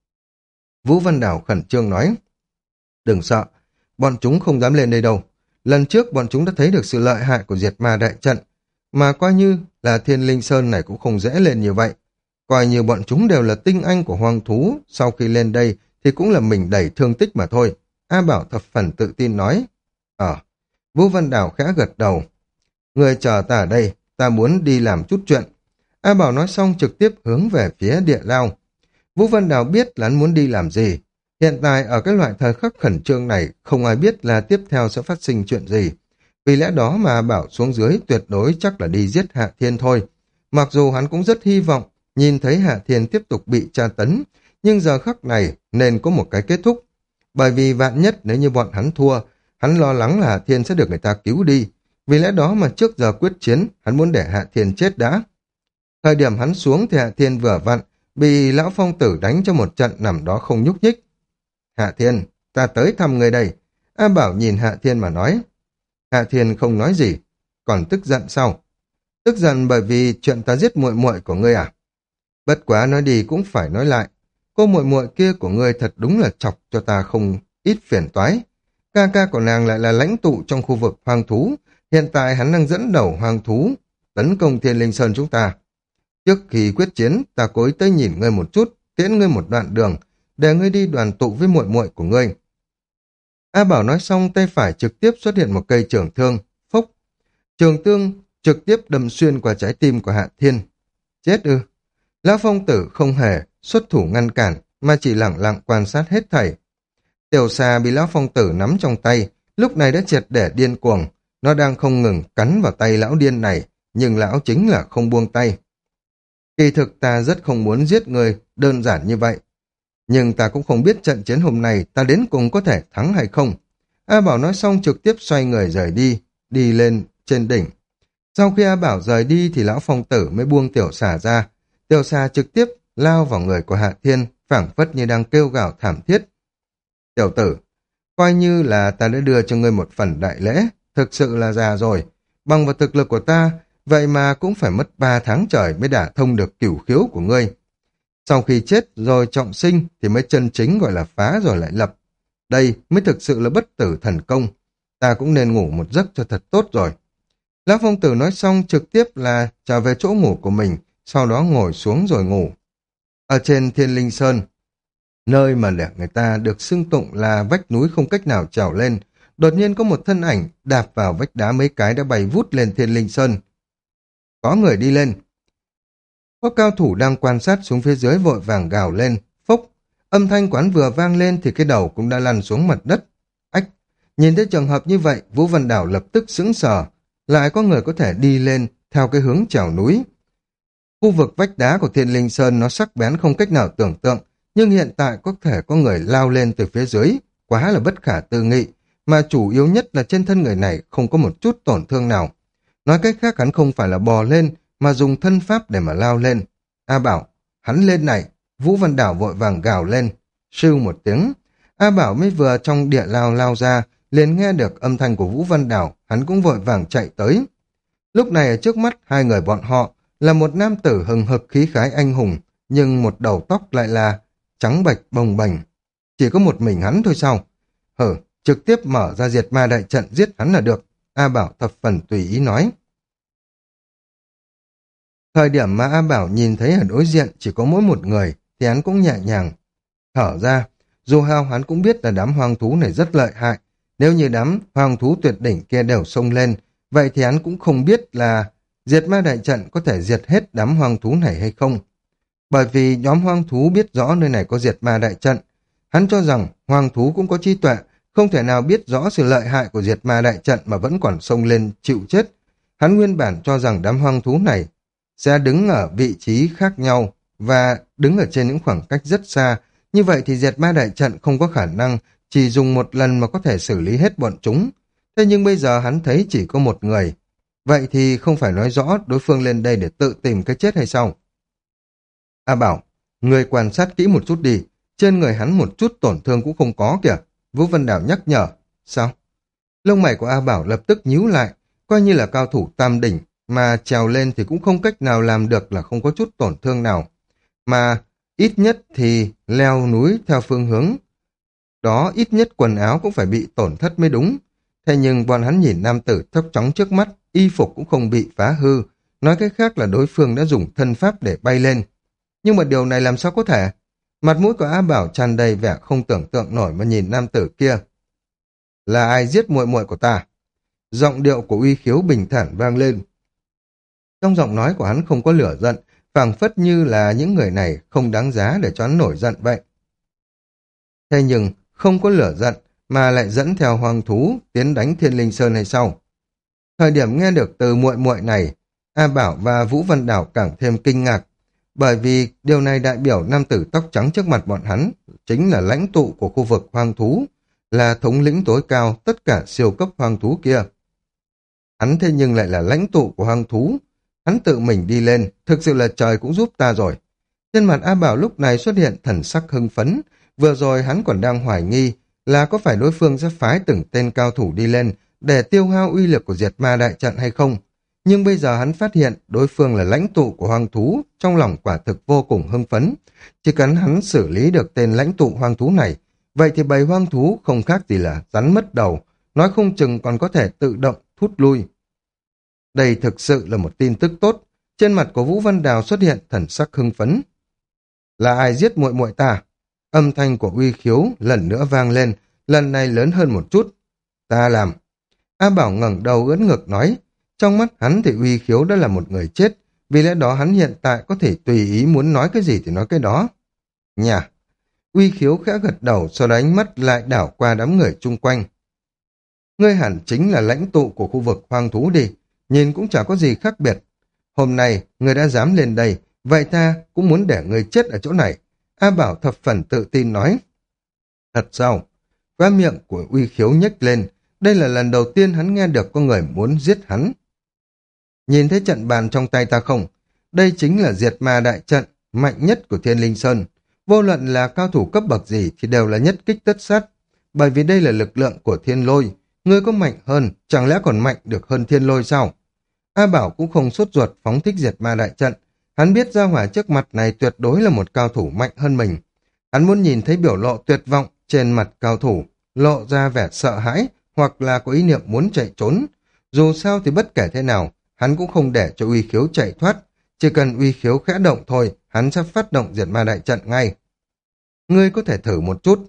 Vũ Văn Đảo khẩn trương nói. Đừng sợ, bọn chúng không dám lên đây đâu. Lần trước bọn chúng đã thấy được sự lợi hại của diệt ma đại trận, mà coi như là Thiên Linh Sơn này cũng không dễ lên như vậy. Coi như bọn chúng đều là tinh anh của hoang thú, sau khi lên đây thì cũng là mình đẩy thương tích mà thôi. A Bảo thập phần tự tin nói. Ờ, Vũ Văn Đảo khẽ gật đầu. Người chờ ta ở đây, ta muốn đi làm chút chuyện. A Bảo nói xong trực tiếp hướng về phía địa lao. Vũ Văn Đảo biết là hắn muốn đi làm gì. Hiện tại ở cái loại thời khắc khẩn trương này, không ai biết là tiếp theo sẽ phát sinh chuyện gì. Vì lẽ đó mà Bảo xuống dưới tuyệt đối chắc là đi giết Hạ Thiên thôi. Mặc dù hắn cũng rất hy vọng nhìn thấy Hạ Thiên tiếp tục bị tra tấn, nhưng giờ khắc này nên có một cái kết thúc. Bởi vì vạn nhất nếu như bọn hắn thua, hắn lo lắng là Hạ Thiên sẽ được người ta cứu đi. Vì lẽ đó mà trước giờ quyết chiến, hắn muốn để Hạ Thiên chết đã. Thời điểm hắn xuống thì Hạ Thiên vừa vặn, bị Lão Phong Tử đánh cho một trận nằm đó không nhúc nhích. Hạ Thiên, ta tới thăm người đây. A Bảo nhìn Hạ Thiên mà nói. Hạ Thiên không nói gì, còn tức giận sao? Tức giận bởi vì chuyện ta giết muội muội của ngươi à? Bất quá nói đi cũng phải nói lại. Cô muội muội kia của ngươi thật đúng là chọc cho ta không ít phiền toái. Ca ca của nàng lại là lãnh tụ trong khu vực hoang thú. Hiện tại hắn đang dẫn đầu hoang thú tấn công Thiên Linh Sơn chúng ta. Trước khi quyết chiến, ta cố ý tới nhìn ngươi một chút, tiễn ngươi một đoạn đường, để ngươi đi đoàn tụ với muội muội của ngươi. A Bảo nói xong, tay phải trực tiếp xuất hiện một cây trường thương, phốc. Trường thương trực tiếp đâm xuyên qua trái tim của Hạ Thiên. Chết ư? Lão phong tử không hề xuất thủ ngăn cản, mà chỉ lặng lặng quan sát hết thảy. Tiểu xà bị lão phong tử nắm trong tay, lúc này đã triệt để điên cuồng. Nó đang không ngừng cắn vào tay lão điên này, nhưng lão chính là không buông tay. Kỳ thực ta rất không muốn giết người đơn giản như vậy. Nhưng ta cũng không biết trận chiến hôm nay ta đến cùng có thể thắng hay không. A Bảo nói xong trực tiếp xoay người rời đi, đi lên trên đỉnh. Sau khi A Bảo rời đi thì lão phong tử mới buông tiểu xà ra. Tiểu xà trực tiếp lao vào người của Hạ Thiên, phảng phất như đang kêu gào thảm thiết. Tiểu tử, coi như là ta đã đưa cho ngươi một phần đại lễ, thực sự là già rồi. Bằng vào thực lực của ta, vậy mà cũng phải mất ba tháng trời mới đả thông được cửu khiếu của ngươi. Sau khi chết rồi trọng sinh thì mới chân chính gọi là phá rồi lại lập. Đây mới thực sự là bất tử thần công. Ta cũng nên ngủ một giấc cho thật tốt rồi. Lão phong tử nói xong trực tiếp là trở về chỗ ngủ của mình, sau đó ngồi xuống rồi ngủ. Ở trên Thiên Linh Sơn, nơi mà để người ta được xưng tụng là vách núi không cách nào trèo lên, đột nhiên có một thân ảnh đạp vào vách đá mấy cái đã bay vút lên Thiên Linh Sơn. Có người đi lên. Có cao thủ đang quan sát xuống phía dưới vội vàng gào lên, phốc. Âm thanh quán vừa vang lên thì cái đầu cũng đã lăn xuống mặt đất. Ách, nhìn thấy trường hợp như vậy, Vũ Văn Đảo lập tức sững sờ. Lại có người có thể đi lên theo cái hướng trèo núi. Khu vực vách đá của Thiên Linh Sơn nó sắc bén không cách nào tưởng tượng, nhưng hiện tại có thể có người lao lên từ phía dưới, quá là bất khả tư nghị, mà chủ yếu nhất là trên thân người này không có một chút tổn thương nào. Nói cách khác hắn không phải là bò lên, mà dùng thân pháp để mà lao lên. A Bảo, hắn lên này, Vũ Văn Đảo vội vàng gào lên, sưu một tiếng. A Bảo mới vừa trong địa lao lao ra, liền nghe được âm thanh của Vũ Văn Đảo, hắn cũng vội vàng chạy tới. Lúc này ở trước mắt hai người bọn họ là một nam tử hừng hực khí khái anh hùng, nhưng một đầu tóc lại là trắng bệch bồng bềnh. Chỉ có một mình hắn thôi sao? Hử, trực tiếp mở ra diệt ma đại trận giết hắn là được. A Bảo thập phần tùy ý nói. Thời điểm mà A Bảo nhìn thấy ở đối diện chỉ có mỗi một người, thì hắn cũng nhẹ nhàng thở ra. Dù sao hắn cũng biết là đám hoang thú này rất lợi hại. Nếu như đám hoang thú tuyệt đỉnh kia đều xông lên, vậy thì hắn cũng không biết là diệt ma đại trận có thể diệt hết đám hoang thú này hay không. Bởi vì nhóm hoang thú biết rõ nơi này có diệt ma đại trận. Hắn cho rằng hoang thú cũng có trí tuệ, không thể nào biết rõ sự lợi hại của diệt ma đại trận mà vẫn còn xông lên chịu chết. Hắn nguyên bản cho rằng đám hoang thú này sẽ đứng ở vị trí khác nhau và đứng ở trên những khoảng cách rất xa. Như vậy thì diệt ma đại trận không có khả năng chỉ dùng một lần mà có thể xử lý hết bọn chúng. Thế nhưng bây giờ hắn thấy chỉ có một người. Vậy thì không phải nói rõ đối phương lên đây để tự tìm cái chết hay sao? A Bảo, người quan sát kỹ một chút đi. Trên người hắn một chút tổn thương cũng không có kìa. Vũ Văn Đảo nhắc nhở. Sao? Lông mày của A Bảo lập tức nhíu lại. Coi như là cao thủ tam đỉnh, mà trèo lên thì cũng không cách nào làm được là không có chút tổn thương nào. Mà ít nhất thì leo núi theo phương hướng đó, ít nhất quần áo cũng phải bị tổn thất mới đúng. Thế nhưng bọn hắn nhìn nam tử tóc trắng trước mắt, y phục cũng không bị phá hư. Nói cách khác là đối phương đã dùng thân pháp để bay lên. Nhưng mà điều này làm sao có thể? Mặt mũi của A Bảo tràn đầy vẻ không tưởng tượng nổi mà nhìn nam tử kia. Là ai giết muội muội của ta? Giọng điệu của Uy Khiếu bình thản vang lên. Trong giọng nói của hắn không có lửa giận, phảng phất như là những người này không đáng giá để cho hắn nổi giận vậy. Thế nhưng không có lửa giận mà lại dẫn theo hoang thú tiến đánh Thiên Linh Sơn hay sao? Thời điểm nghe được từ muội muội này, A Bảo và Vũ Văn Đảo càng thêm kinh ngạc, bởi vì điều này đại biểu nam tử tóc trắng trước mặt bọn hắn chính là lãnh tụ của khu vực hoang thú, là thống lĩnh tối cao tất cả siêu cấp hoang thú kia. Hắn thế nhưng lại là lãnh tụ của hoang thú, hắn tự mình đi lên, thực sự là trời cũng giúp ta rồi. Trên mặt A Bảo lúc này xuất hiện thần sắc hưng phấn, vừa rồi hắn còn đang hoài nghi là có phải đối phương sẽ phái từng tên cao thủ đi lên để tiêu hao uy lực của diệt ma đại trận hay không. Nhưng bây giờ hắn phát hiện đối phương là lãnh tụ của hoang thú, trong lòng quả thực vô cùng hưng phấn. Chỉ cần hắn xử lý được tên lãnh tụ hoang thú này, vậy thì bầy hoang thú không khác gì là rắn mất đầu, nói không chừng còn có thể tự động thút lui. Đây thực sự là một tin tức tốt. Trên mặt của Vũ Văn Đào xuất hiện thần sắc hưng phấn. Là ai giết muội muội ta? Âm thanh của Uy Khiếu lần nữa vang lên, lần này lớn hơn một chút. Ta làm. A Bảo ngẩng đầu ưỡn ngực nói, Trong mắt hắn thì Uy Khiếu đã là một người chết, vì lẽ đó hắn hiện tại có thể tùy ý muốn nói cái gì thì nói cái đó. Nhà, Uy Khiếu khẽ gật đầu, sau đó ánh mắt lại đảo qua đám người chung quanh. Ngươi hẳn chính là lãnh tụ của khu vực hoang thú đi, nhìn cũng chả có gì khác biệt. Hôm nay, ngươi đã dám lên đây, vậy ta cũng muốn để ngươi chết ở chỗ này. A Bảo thập phần tự tin nói. Thật sao? Khóe miệng của Uy Khiếu nhếch lên, đây là lần đầu tiên hắn nghe được có người muốn giết hắn. Nhìn thấy trận bàn trong tay ta không? Đây chính là diệt ma đại trận, mạnh nhất của Thiên Linh Sơn. Vô luận là cao thủ cấp bậc gì thì đều là nhất kích tất sát, bởi vì đây là lực lượng của Thiên Lôi. Ngươi có mạnh hơn, chẳng lẽ còn mạnh được hơn Thiên Lôi sao? A Bảo cũng không sốt ruột phóng thích diệt ma đại trận. Hắn biết ra hỏa trước mặt này tuyệt đối là một cao thủ mạnh hơn mình. Hắn muốn nhìn thấy biểu lộ tuyệt vọng trên mặt cao thủ, lộ ra vẻ sợ hãi hoặc là có ý niệm muốn chạy trốn. Dù sao thì bất kể thế nào, hắn cũng không để cho Uy Khiếu chạy thoát. Chỉ cần Uy Khiếu khẽ động thôi, hắn sẽ phát động diệt ma đại trận ngay. Ngươi có thể thử một chút.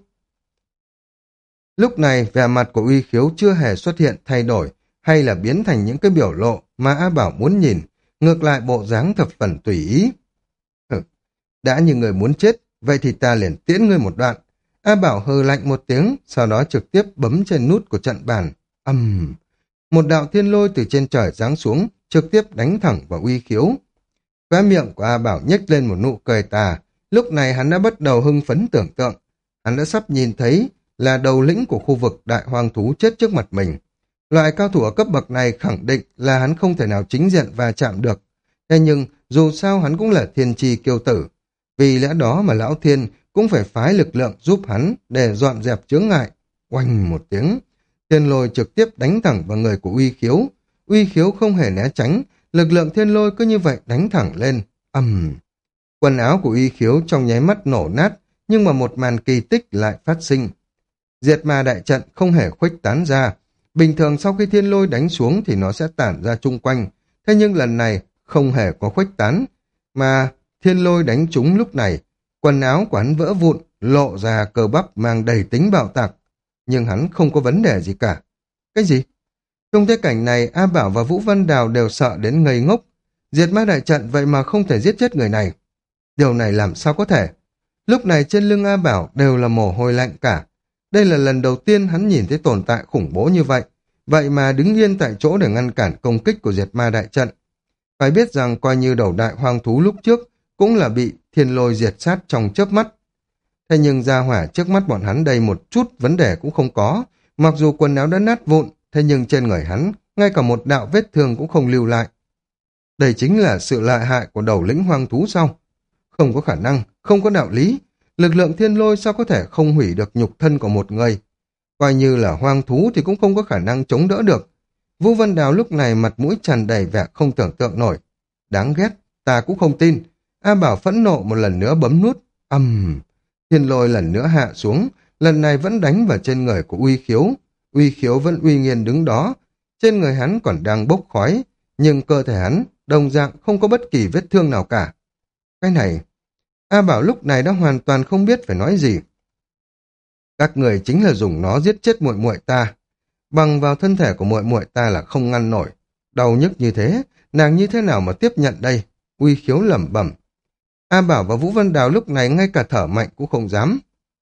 Lúc này, vẻ mặt của Uy Khiếu chưa hề xuất hiện thay đổi, hay là biến thành những cái biểu lộ mà A Bảo muốn nhìn, ngược lại bộ dáng thập phần tùy ý. Hừ, đã như người muốn chết, vậy thì ta liền tiễn ngươi một đoạn. A Bảo hừ lạnh một tiếng, sau đó trực tiếp bấm trên nút của trận bàn. Ầm, uhm. Một đạo thiên lôi từ trên trời giáng xuống, trực tiếp đánh thẳng vào Uy Khiếu. Khóe miệng của A Bảo nhếch lên một nụ cười tà, lúc này hắn đã bắt đầu hưng phấn tưởng tượng. Hắn đã sắp nhìn thấy là đầu lĩnh của khu vực đại hoang thú chết trước mặt mình. Loại cao thủ ở cấp bậc này khẳng định là hắn không thể nào chính diện va chạm được. Thế nhưng, dù sao hắn cũng là thiên tri kiêu tử. Vì lẽ đó mà Lão Thiên cũng phải phái lực lượng giúp hắn để dọn dẹp chướng ngại. Oanh một tiếng, thiên lôi trực tiếp đánh thẳng vào người của Uy Khiếu. Uy Khiếu không hề né tránh, lực lượng thiên lôi cứ như vậy đánh thẳng lên. Ầm! Quần áo của Uy Khiếu trong nháy mắt nổ nát, nhưng mà một màn kỳ tích lại phát sinh. Diệt ma đại trận không hề khuếch tán ra. Bình thường sau khi thiên lôi đánh xuống thì nó sẽ tản ra chung quanh. Thế nhưng lần này không hề có khuếch tán, mà thiên lôi đánh trúng lúc này, quần áo của hắn vỡ vụn, lộ ra cơ bắp mang đầy tính bạo tạc. Nhưng hắn không có vấn đề gì cả. Cái gì? Trong thế cảnh này, A Bảo và Vũ Văn Đào đều sợ đến ngây ngốc. Diệt ma đại trận vậy mà không thể giết chết người này. Điều này làm sao có thể? Lúc này trên lưng A Bảo đều là mồ hôi lạnh cả. Đây là lần đầu tiên hắn nhìn thấy tồn tại khủng bố như vậy. Vậy mà đứng yên tại chỗ để ngăn cản công kích của diệt ma đại trận. Phải biết rằng coi như đầu đại hoang thú lúc trước cũng là bị thiên lôi diệt sát trong chớp mắt. Thế nhưng gia hỏa trước mắt bọn hắn đây một chút vấn đề cũng không có. Mặc dù quần áo đã nát vụn, thế nhưng trên người hắn ngay cả một đạo vết thương cũng không lưu lại. Đây chính là sự lợi hại của đầu lĩnh hoang thú sao? Không có khả năng, không có đạo lý. Lực lượng thiên lôi sao có thể không hủy được nhục thân của một người? Coi như là hoang thú thì cũng không có khả năng chống đỡ được. Vũ Văn Đào lúc này mặt mũi tràn đầy vẻ không tưởng tượng nổi. Đáng ghét, ta cũng không tin. A Bảo phẫn nộ một lần nữa bấm nút. Ầm, um, thiên lôi lần nữa hạ xuống, lần này vẫn đánh vào trên người của Uy Khiếu. Uy Khiếu vẫn uy nghiêm đứng đó, trên người hắn còn đang bốc khói, nhưng cơ thể hắn đồng dạng không có bất kỳ vết thương nào cả. Cái này, A Bảo lúc này đã hoàn toàn không biết phải nói gì. Các người chính là dùng nó giết chết muội muội ta. Bằng vào thân thể của muội muội ta là không ngăn nổi. Đau nhức như thế, nàng như thế nào mà tiếp nhận đây? Uy Khiếu lẩm bẩm. A Bảo và Vũ Văn Đào lúc này ngay cả thở mạnh cũng không dám.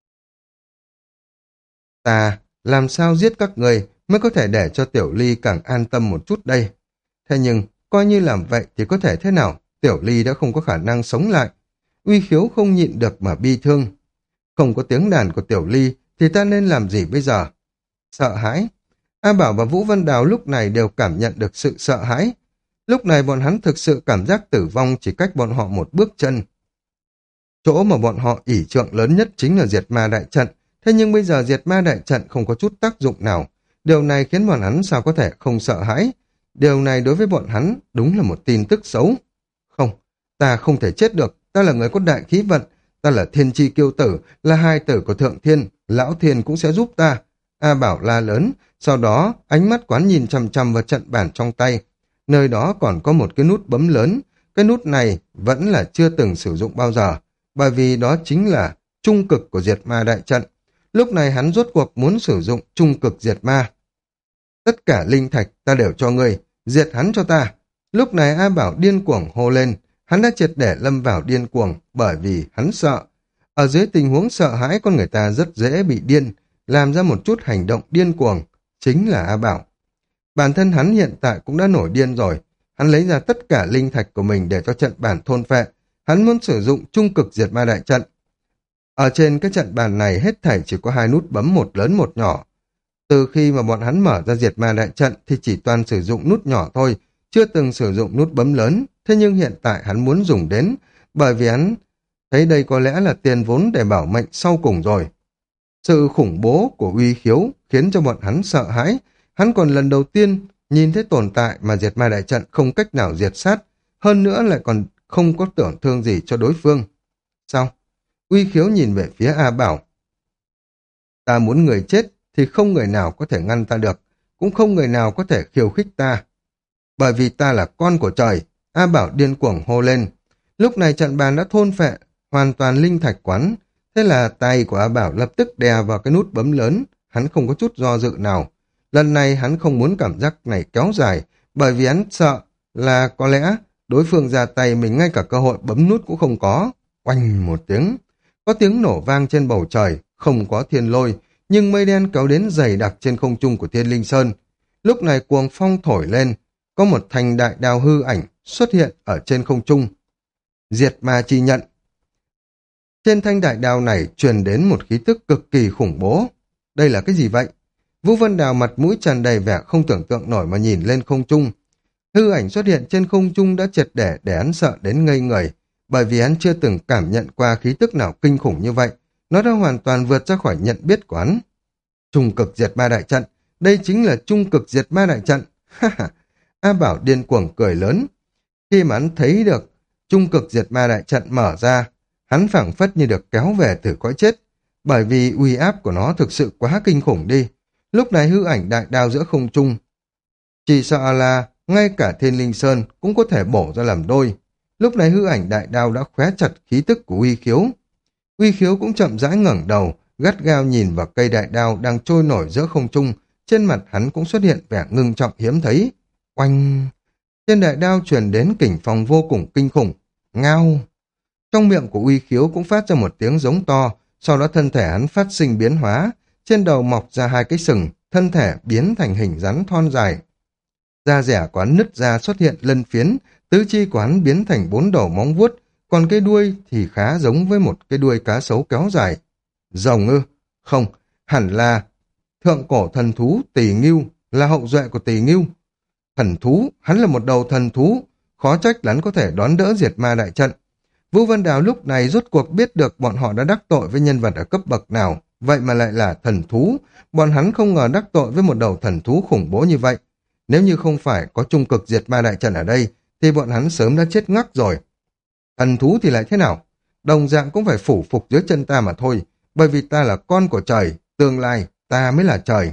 Ta làm sao giết các người mới có thể để cho Tiểu Ly càng an tâm một chút đây? Thế nhưng, coi như làm vậy thì có thể thế nào? Tiểu Ly đã không có khả năng sống lại. Uy Khiếu không nhịn được mà bi thương. Không có tiếng đàn của Tiểu Ly thì ta nên làm gì bây giờ? Sợ hãi. A Bảo và Vũ Văn Đào lúc này đều cảm nhận được sự sợ hãi. Lúc này bọn hắn thực sự cảm giác tử vong chỉ cách bọn họ một bước chân. Chỗ mà bọn họ ỷ trượng lớn nhất chính là diệt ma đại trận. Thế nhưng bây giờ diệt ma đại trận không có chút tác dụng nào. Điều này khiến bọn hắn sao có thể không sợ hãi. Điều này đối với bọn hắn đúng là một tin tức xấu. Không, ta không thể chết được. Ta là người có đại khí vận. Ta là thiên tri kiêu tử, là hai tử của thượng thiên. Lão thiên cũng sẽ giúp ta. A Bảo la lớn. Sau đó ánh mắt quán nhìn chằm chằm vào trận bản trong tay. Nơi đó còn có một cái nút bấm lớn. Cái nút này vẫn là chưa từng sử dụng bao giờ. Bởi vì đó chính là trung cực của diệt ma đại trận. Lúc này hắn rốt cuộc muốn sử dụng trung cực diệt ma. Tất cả linh thạch ta đều cho ngươi, diệt hắn cho ta. Lúc này A Bảo điên cuồng hô lên, hắn đã triệt để lâm vào điên cuồng bởi vì hắn sợ. Ở dưới tình huống sợ hãi con người ta rất dễ bị điên, làm ra một chút hành động điên cuồng, chính là A Bảo. Bản thân hắn hiện tại cũng đã nổi điên rồi, hắn lấy ra tất cả linh thạch của mình để cho trận bản thôn phệ, hắn muốn sử dụng trung cực diệt ma đại trận. Ở trên cái trận bàn này hết thảy chỉ có hai nút bấm, một lớn một nhỏ. Từ khi mà bọn hắn mở ra diệt ma đại trận thì chỉ toàn sử dụng nút nhỏ thôi, chưa từng sử dụng nút bấm lớn, thế nhưng hiện tại hắn muốn dùng đến, bởi vì hắn thấy đây có lẽ là tiền vốn để bảo mệnh sau cùng rồi. Sự khủng bố của uy khiếu khiến cho bọn hắn sợ hãi, hắn còn lần đầu tiên nhìn thấy tồn tại mà diệt ma đại trận không cách nào diệt sát, hơn nữa lại còn không có tổn thương gì cho đối phương. Sao? Uy khiếu nhìn về phía A Bảo. Ta muốn người chết thì không người nào có thể ngăn ta được, cũng không người nào có thể khiêu khích ta. Bởi vì ta là con của trời, A Bảo điên cuồng hô lên. Lúc này trận bàn đã thôn phệ hoàn toàn linh thạch quán, thế là tay của A Bảo lập tức đè vào cái nút bấm lớn, hắn không có chút do dự nào. Lần này hắn không muốn cảm giác này kéo dài, bởi vì hắn sợ là có lẽ đối phương ra tay mình ngay cả cơ hội bấm nút cũng không có. Oanh một tiếng, có tiếng nổ vang trên bầu trời, không có thiên lôi, nhưng mây đen kéo đến dày đặc trên không trung của Thiên Linh Sơn. Lúc này cuồng phong thổi lên, có một thanh đại đao hư ảnh xuất hiện ở trên không trung. Diệt ma chi nhận. Trên thanh đại đao này truyền đến một khí tức cực kỳ khủng bố. Đây là cái gì vậy? Vũ Vân Đào mặt mũi tràn đầy vẻ không tưởng tượng nổi mà nhìn lên không trung. Hư ảnh xuất hiện trên không trung đã triệt để để hắn sợ đến ngây người, bởi vì hắn chưa từng cảm nhận qua khí tức nào kinh khủng như vậy. Nó đã hoàn toàn vượt ra khỏi nhận biết của hắn. Trung cực diệt ma đại trận, đây chính là trung cực diệt ma đại trận. Ha ha. A Bảo điên cuồng cười lớn. Khi mà hắn thấy được trung cực diệt ma đại trận mở ra, hắn phảng phất như được kéo về từ cõi chết, bởi vì uy áp của nó thực sự quá kinh khủng đi. Lúc này hư ảnh đại đao giữa không trung, chỉ sợ là ngay cả Thiên Linh Sơn cũng có thể bổ ra làm đôi. Lúc này hư ảnh đại đao đã khóe chặt khí tức của uy khiếu. Uy khiếu cũng chậm rãi ngẩng đầu, gắt gao nhìn vào cây đại đao đang trôi nổi giữa không trung, trên mặt hắn cũng xuất hiện vẻ ngưng trọng hiếm thấy. Oanh! Trên đại đao truyền đến kình phong vô cùng kinh khủng. Ngao! Trong miệng của uy khiếu cũng phát ra một tiếng giống to, sau đó thân thể hắn phát sinh biến hóa, trên đầu mọc ra hai cái sừng, thân thể biến thành hình rắn thon dài. Da dẻ của hắn nứt ra xuất hiện lân phiến, tứ chi của hắn biến thành bốn đầu móng vuốt, còn cái đuôi thì khá giống với một cái đuôi cá sấu kéo dài. Rồng ư? Không, hẳn là thượng cổ thần thú Tỳ Ngưu, là hậu duệ của Tỳ Ngưu. Thần thú, hắn là một đầu thần thú, khó trách hắn có thể đón đỡ diệt ma đại trận. Vũ Vân Đào lúc này rốt cuộc biết được bọn họ đã đắc tội với nhân vật ở cấp bậc nào, vậy mà lại là thần thú. Bọn hắn không ngờ đắc tội với một đầu thần thú khủng bố như vậy. Nếu như không phải có trung cực diệt ma đại trận ở đây, thì bọn hắn sớm đã chết ngắc rồi. Thần thú thì lại thế nào? Đồng dạng cũng phải phủ phục dưới chân ta mà thôi, bởi vì ta là con của trời, tương lai ta mới là trời.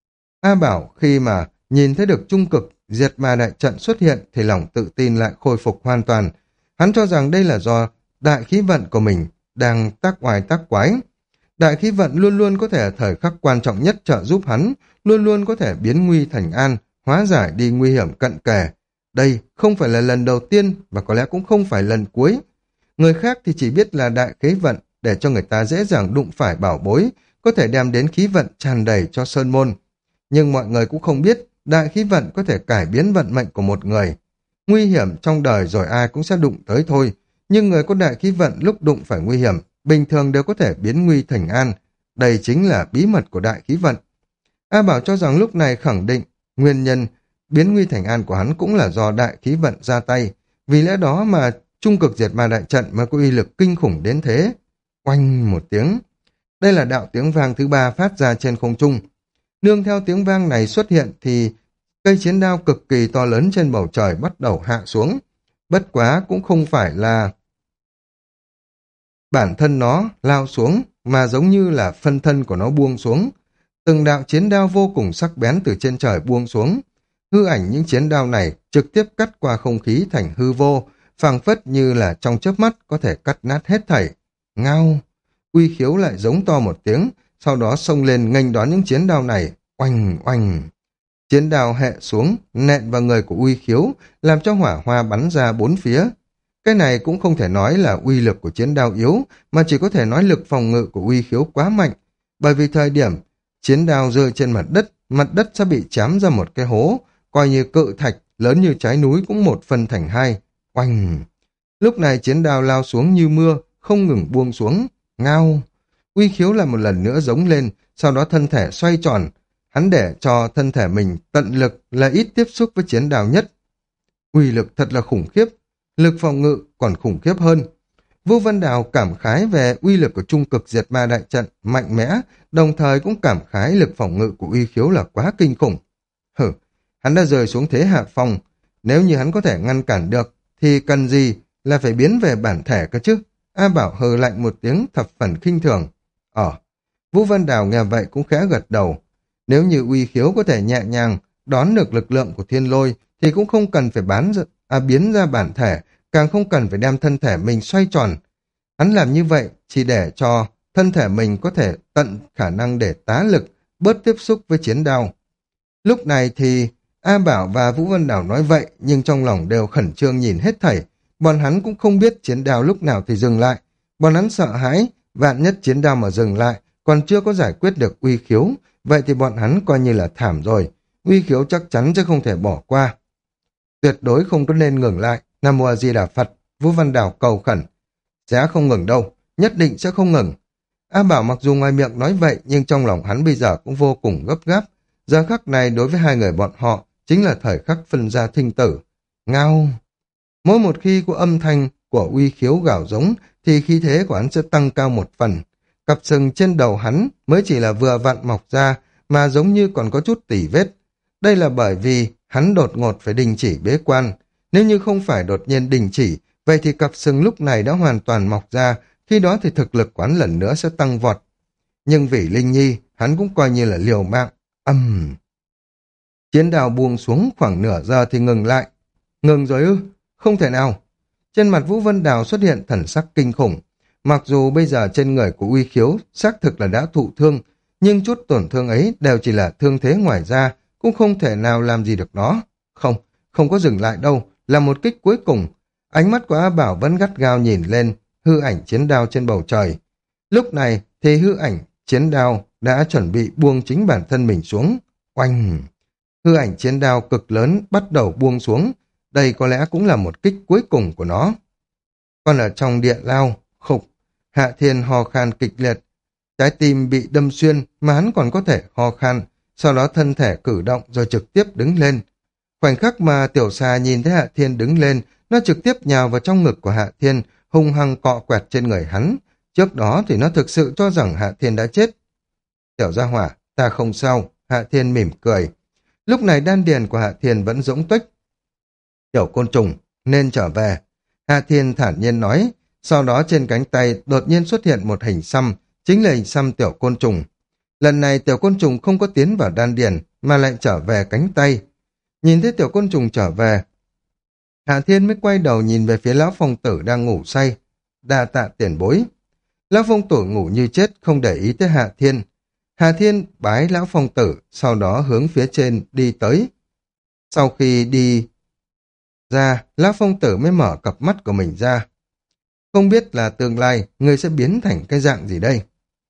A Bảo khi mà nhìn thấy được trung cực diệt ma đại trận xuất hiện thì lòng tự tin lại khôi phục hoàn toàn. Hắn cho rằng đây là do đại khí vận của mình đang tác oai tác quái. Đại khí vận luôn luôn có thể ở thời khắc quan trọng nhất trợ giúp hắn, luôn luôn có thể biến nguy thành an, hóa giải đi nguy hiểm cận kề. Đây không phải là lần đầu tiên và có lẽ cũng không phải lần cuối. Người khác thì chỉ biết là đại khí vận để cho người ta dễ dàng đụng phải bảo bối, có thể đem đến khí vận tràn đầy cho sơn môn. Nhưng mọi người cũng không biết đại khí vận có thể cải biến vận mệnh của một người. Nguy hiểm trong đời rồi ai cũng sẽ đụng tới thôi, nhưng người có đại khí vận lúc đụng phải nguy hiểm, bình thường đều có thể biến nguy thành an. Đây chính là bí mật của đại khí vận. A Bảo cho rằng lúc này khẳng định nguyên nhân biến nguy thành an của hắn cũng là do đại khí vận ra tay, vì lẽ đó mà trung cực diệt ma đại trận mới có uy lực kinh khủng đến thế. Oanh một tiếng. Đây là đạo tiếng vang thứ ba phát ra trên không trung. Nương theo tiếng vang này xuất hiện thì cây chiến đao cực kỳ to lớn trên bầu trời bắt đầu hạ xuống. Bất quá cũng không phải là bản thân nó lao xuống, mà giống như là phân thân của nó buông xuống. Từng đạo chiến đao vô cùng sắc bén từ trên trời buông xuống. Hư ảnh những chiến đao này trực tiếp cắt qua không khí thành hư vô, phảng phất như là trong chớp mắt có thể cắt nát hết thảy. Ngao! Uy khiếu lại giống to một tiếng, sau đó xông lên nghênh đón những chiến đao này. Oanh oanh! Chiến đao hệ xuống, nện vào người của Uy Khiếu, làm cho hỏa hoa bắn ra bốn phía. Cái này cũng không thể nói là uy lực của chiến đao yếu, mà chỉ có thể nói lực phòng ngự của Uy Khiếu quá mạnh. Bởi vì thời điểm chiến đao rơi trên mặt đất, mặt đất sẽ bị chém ra một cái hố, coi như cự thạch lớn như trái núi cũng một phân thành hai. Oanh! Lúc này chiến đao lao xuống như mưa, không ngừng buông xuống. Ngao! Uy Khiếu lại một lần nữa giống lên, sau đó thân thể xoay tròn. Hắn để cho thân thể mình tận lực là ít tiếp xúc với chiến đao nhất. Uy lực thật là khủng khiếp, lực phòng ngự còn khủng khiếp hơn. Vũ Văn Đào cảm khái về uy lực của trung cực diệt ma đại trận mạnh mẽ, đồng thời cũng cảm khái lực phòng ngự của Uy Khiếu là quá kinh khủng. Hử, hắn đã rơi xuống thế hạ phong, nếu như hắn có thể ngăn cản được, thì cần gì là phải biến về bản thể cơ chứ? A Bảo hừ lạnh một tiếng thập phần khinh thường. Ờ, Vũ Văn Đào nghe vậy cũng khẽ gật đầu. Nếu như Uy Khiếu có thể nhẹ nhàng đón được lực lượng của thiên lôi, thì cũng không cần phải bán ra, à, biến ra bản thể, càng không cần phải đem thân thể mình xoay tròn. Hắn làm như vậy chỉ để cho thân thể mình có thể tận khả năng để tá lực, bớt tiếp xúc với chiến đao. Lúc này thì A Bảo và Vũ Văn Đào nói vậy, nhưng trong lòng đều khẩn trương nhìn hết thảy. Bọn hắn cũng không biết chiến đao lúc nào thì dừng lại. Bọn hắn sợ hãi, vạn nhất chiến đao mà dừng lại, còn chưa có giải quyết được Uy Khiếu, vậy thì bọn hắn coi như là thảm rồi. Uy Khiếu chắc chắn sẽ không thể bỏ qua. Tuyệt đối không có nên ngừng lại. Nam Mô A Di Đà Phật, Vũ Văn Đào cầu khẩn. Sẽ không ngừng đâu, nhất định sẽ không ngừng. A Bảo mặc dù ngoài miệng nói vậy, nhưng trong lòng hắn bây giờ cũng vô cùng gấp gáp. Giờ khắc này đối với hai người bọn họ, chính là thời khắc phân ra thinh tử. Ngao! Mỗi một khi có âm thanh của Uy Khiếu gào giống, thì khí thế của hắn sẽ tăng cao một phần. Cặp sừng trên đầu hắn mới chỉ là vừa vặn mọc ra, mà giống như còn có chút tỉ vết. Đây là bởi vì hắn đột ngột phải đình chỉ bế quan. Nếu như không phải đột nhiên đình chỉ, vậy thì cặp sừng lúc này đã hoàn toàn mọc ra, khi đó thì thực lực quán lần nữa sẽ tăng vọt. Nhưng vì Linh Nhi, hắn cũng coi như là liều mạng. Âm! Uhm. Chiến đao buông xuống khoảng nửa giờ thì ngừng lại. Ngừng rồi ư? Không thể nào. Trên mặt Vũ Văn Đào xuất hiện thần sắc kinh khủng. Mặc dù bây giờ trên người của Uy Khiếu xác thực là đã thụ thương, nhưng chút tổn thương ấy đều chỉ là thương thế ngoài da, cũng không thể nào làm gì được nó. Không, không có dừng lại đâu, là một kích cuối cùng. Ánh mắt của A Bảo vẫn gắt gao nhìn lên hư ảnh chiến đao trên bầu trời. Lúc này thì hư ảnh chiến đao đã chuẩn bị buông chính bản thân mình xuống. Oanh! Hư ảnh chiến đao cực lớn bắt đầu buông xuống. Đây có lẽ cũng là một kích cuối cùng của nó. Còn ở trong địa lao, khục, Hạ Thiên ho khan kịch liệt. Trái tim bị đâm xuyên mà hắn còn có thể ho khan, sau đó thân thể cử động rồi trực tiếp đứng lên. Khoảnh khắc mà Tiểu Xà nhìn thấy Hạ Thiên đứng lên, nó trực tiếp nhào vào trong ngực của Hạ Thiên, hung hăng cọ quẹt trên người hắn. Trước đó thì nó thực sự cho rằng Hạ Thiên đã chết. Tiểu gia hỏa, ta không sao, Hạ Thiên mỉm cười. Lúc này đan điền của Hạ Thiên vẫn rỗng tuếch. Tiểu côn trùng, nên trở về. Hạ Thiên thản nhiên nói, sau đó trên cánh tay đột nhiên xuất hiện một hình xăm, chính là hình xăm tiểu côn trùng. Lần này tiểu côn trùng không có tiến vào đan điền, mà lại trở về cánh tay. Nhìn thấy tiểu côn trùng trở về, Hạ Thiên mới quay đầu nhìn về phía lão phong tử đang ngủ say. Đa tạ tiền bối. Lão phong tử ngủ như chết, không để ý tới Hạ Thiên. Hạ Thiên bái lão phong tử, sau đó hướng phía trên đi tới. Sau khi đi ra, lão phong tử mới mở cặp mắt của mình ra. Không biết là tương lai người sẽ biến thành cái dạng gì đây?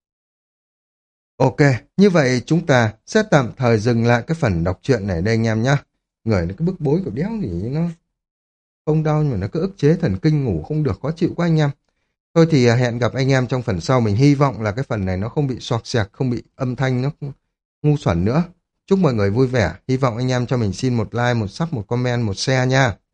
Ok, như vậy chúng ta sẽ tạm thời dừng lại cái phần đọc truyện này đây anh em nhé. Người nó cứ bức bối của đéo gì nó không đau nhưng mà nó cứ ức chế thần kinh, ngủ không được, khó chịu quá anh em. Thôi thì hẹn gặp anh em trong phần sau. Mình hy vọng là cái phần này nó không bị xoạc xẹt, không bị âm thanh nó ngu xuẩn nữa. Chúc mọi người vui vẻ. Hy vọng anh em cho mình xin một like, một sub, một comment, một share nha.